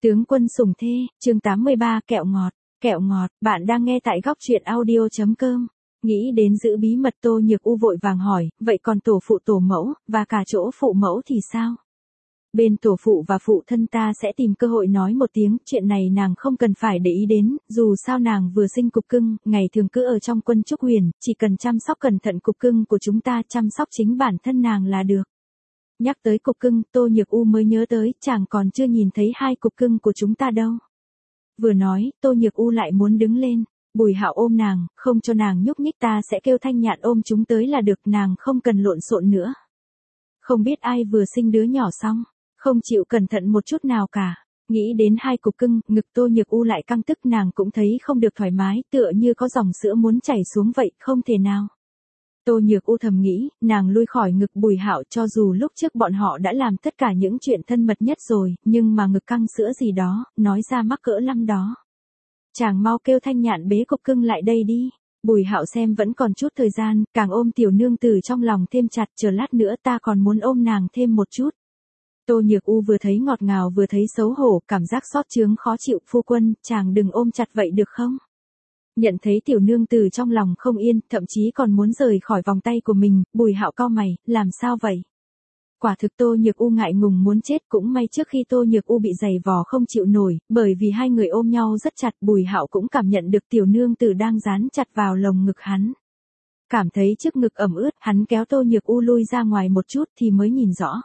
Tướng quân sủng thê, chương 83, kẹo ngọt, bạn đang nghe tại góc truyện audio.com. Nghĩ đến giữ bí mật Tô Nhược U vội vàng hỏi, vậy còn tổ phụ tổ mẫu, và cả chỗ phụ mẫu thì sao? Bên tổ phụ và phụ thân ta sẽ tìm cơ hội nói một tiếng, chuyện này nàng không cần phải để ý đến, dù sao nàng vừa sinh cục cưng, ngày thường cứ ở trong quân Trúc Huyền, chỉ cần chăm sóc cẩn thận cục cưng của chúng ta, chăm sóc chính bản thân nàng là được. Nhắc tới cục cưng, Tô Nhược U mới nhớ tới, chàng còn chưa nhìn thấy hai cục cưng của chúng ta đâu. Vừa nói, Tô Nhược U lại muốn đứng lên. Bùi Hạo ôm nàng, không cho nàng nhúc nhích, ta sẽ kêu Thanh Nhạn ôm chúng tới là được, nàng không cần lộn xộn nữa. Không biết ai vừa sinh đứa nhỏ xong, không chịu cẩn thận một chút nào cả. Nghĩ đến hai cục cưng, ngực Tô Nhược U lại căng tức, nàng cũng thấy không được thoải mái, tựa như có dòng sữa muốn chảy xuống vậy, không thể nào. Tô Nhược U thầm nghĩ, nàng lui khỏi ngực Bùi Hạo, cho dù lúc trước bọn họ đã làm tất cả những chuyện thân mật nhất rồi, nhưng mà ngực căng sữa gì đó, nói ra mắc cỡ lắm đó. Chàng mau kêu Thanh Nhạn bế cục cưng lại đây đi. Bùi Hạo xem vẫn còn chút thời gian, càng ôm tiểu nương tử trong lòng thêm chặt, chờ lát nữa ta còn muốn ôm nàng thêm một chút. Tô Nhược U vừa thấy ngọt ngào vừa thấy xấu hổ, cảm giác xót chướng khó chịu, phu quân, chàng đừng ôm chặt vậy được không? Nhận thấy tiểu nương tử trong lòng không yên, thậm chí còn muốn rời khỏi vòng tay của mình, Bùi Hạo cau mày, làm sao vậy? Quả thực Tô Nhược U ngại ngùng muốn chết, cũng may trước khi Tô Nhược U bị giày vò không chịu nổi, bởi vì hai người ôm nhau rất chặt, Bùi Hạo cũng cảm nhận được tiểu nương tử đang dán chặt vào lồng ngực hắn. Cảm thấy trước ngực ẩm ướt, hắn kéo Tô Nhược U lui ra ngoài một chút thì mới nhìn rõ.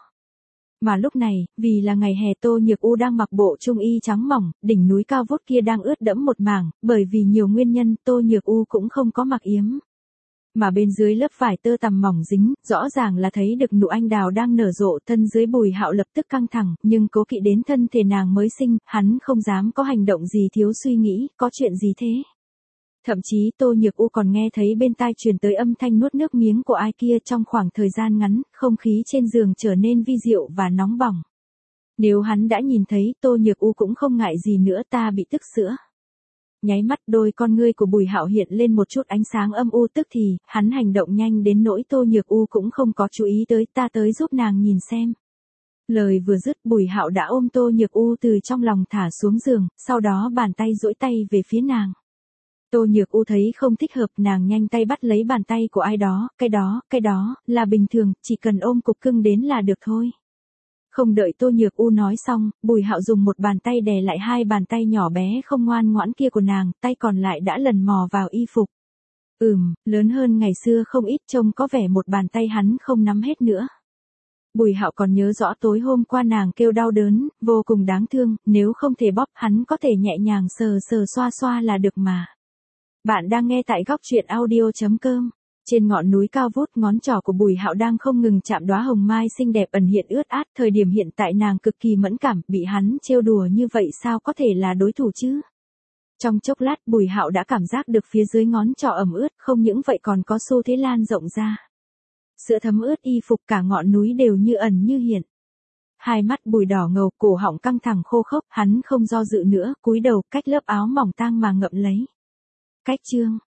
Mà lúc này, vì là ngày hè, Tô Nhược U đang mặc bộ trung y trắng mỏng, đỉnh núi cao vút kia đang ướt đẫm một mảng, bởi vì nhiều nguyên nhân, Tô Nhược U cũng không có mặc yếm. Mà bên dưới lớp vải tơ tằm mỏng dính, rõ ràng là thấy được nụ anh đào đang nở rộ, thân dưới Bùi Hạo lập tức căng thẳng, nhưng cố kỵ đến thân thể nàng mới sinh, hắn không dám có hành động gì thiếu suy nghĩ, có chuyện gì thế? Thậm chí Tô Nhược U còn nghe thấy bên tai truyền tới âm thanh nuốt nước miếng của ai kia. Trong khoảng thời gian ngắn, không khí trên giường trở nên vi diệu và nóng bỏng. Nếu hắn đã nhìn thấy, Tô Nhược U cũng không ngại gì nữa, ta bị tức sữa. Nháy mắt, đôi con ngươi của Bùi Hạo hiện lên một chút ánh sáng âm u, tức thì hắn hành động nhanh đến nỗi Tô Nhược U cũng không có chú ý tới, ta tới giúp nàng nhìn xem. Lời vừa dứt, Bùi Hạo đã ôm Tô Nhược U từ trong lòng thả xuống giường, sau đó bàn tay duỗi tay về phía nàng. Tô Nhược U thấy không thích hợp, nàng nhanh tay bắt lấy bàn tay của ai đó, cái đó, là bình thường, chỉ cần ôm cục cưng đến là được thôi. Không đợi Tô Nhược U nói xong, Bùi Hạo dùng một bàn tay đè lại hai bàn tay nhỏ bé không ngoan ngoãn kia của nàng, tay còn lại đã lần mò vào y phục. Lớn hơn ngày xưa không ít, trông có vẻ một bàn tay hắn không nắm hết nữa. Bùi Hạo còn nhớ rõ tối hôm qua nàng kêu đau đớn, vô cùng đáng thương, nếu không thể bóp hắn có thể nhẹ nhàng sờ sờ xoa xoa là được mà. Bạn đang nghe tại góc truyện audio.com. Trên ngọn núi cao vút, ngón trỏ của Bùi Hạo đang không ngừng chạm đóa hồng mai xinh đẹp ẩn hiện ướt át, thời điểm hiện tại nàng cực kỳ mẫn cảm, bị hắn trêu đùa như vậy sao có thể là đối thủ chứ? Trong chốc lát, Bùi Hạo đã cảm giác được phía dưới ngón trỏ ẩm ướt, không những vậy còn có xu thế lan rộng ra. Sữa thấm ướt y phục, cả ngọn núi đều như ẩn như hiện. Hai mắt Bùi đỏ ngầu, cổ họng căng thẳng khô khốc, hắn không do dự nữa, cúi đầu, cách lớp áo mỏng tang mà ngậm lấy. Cách chương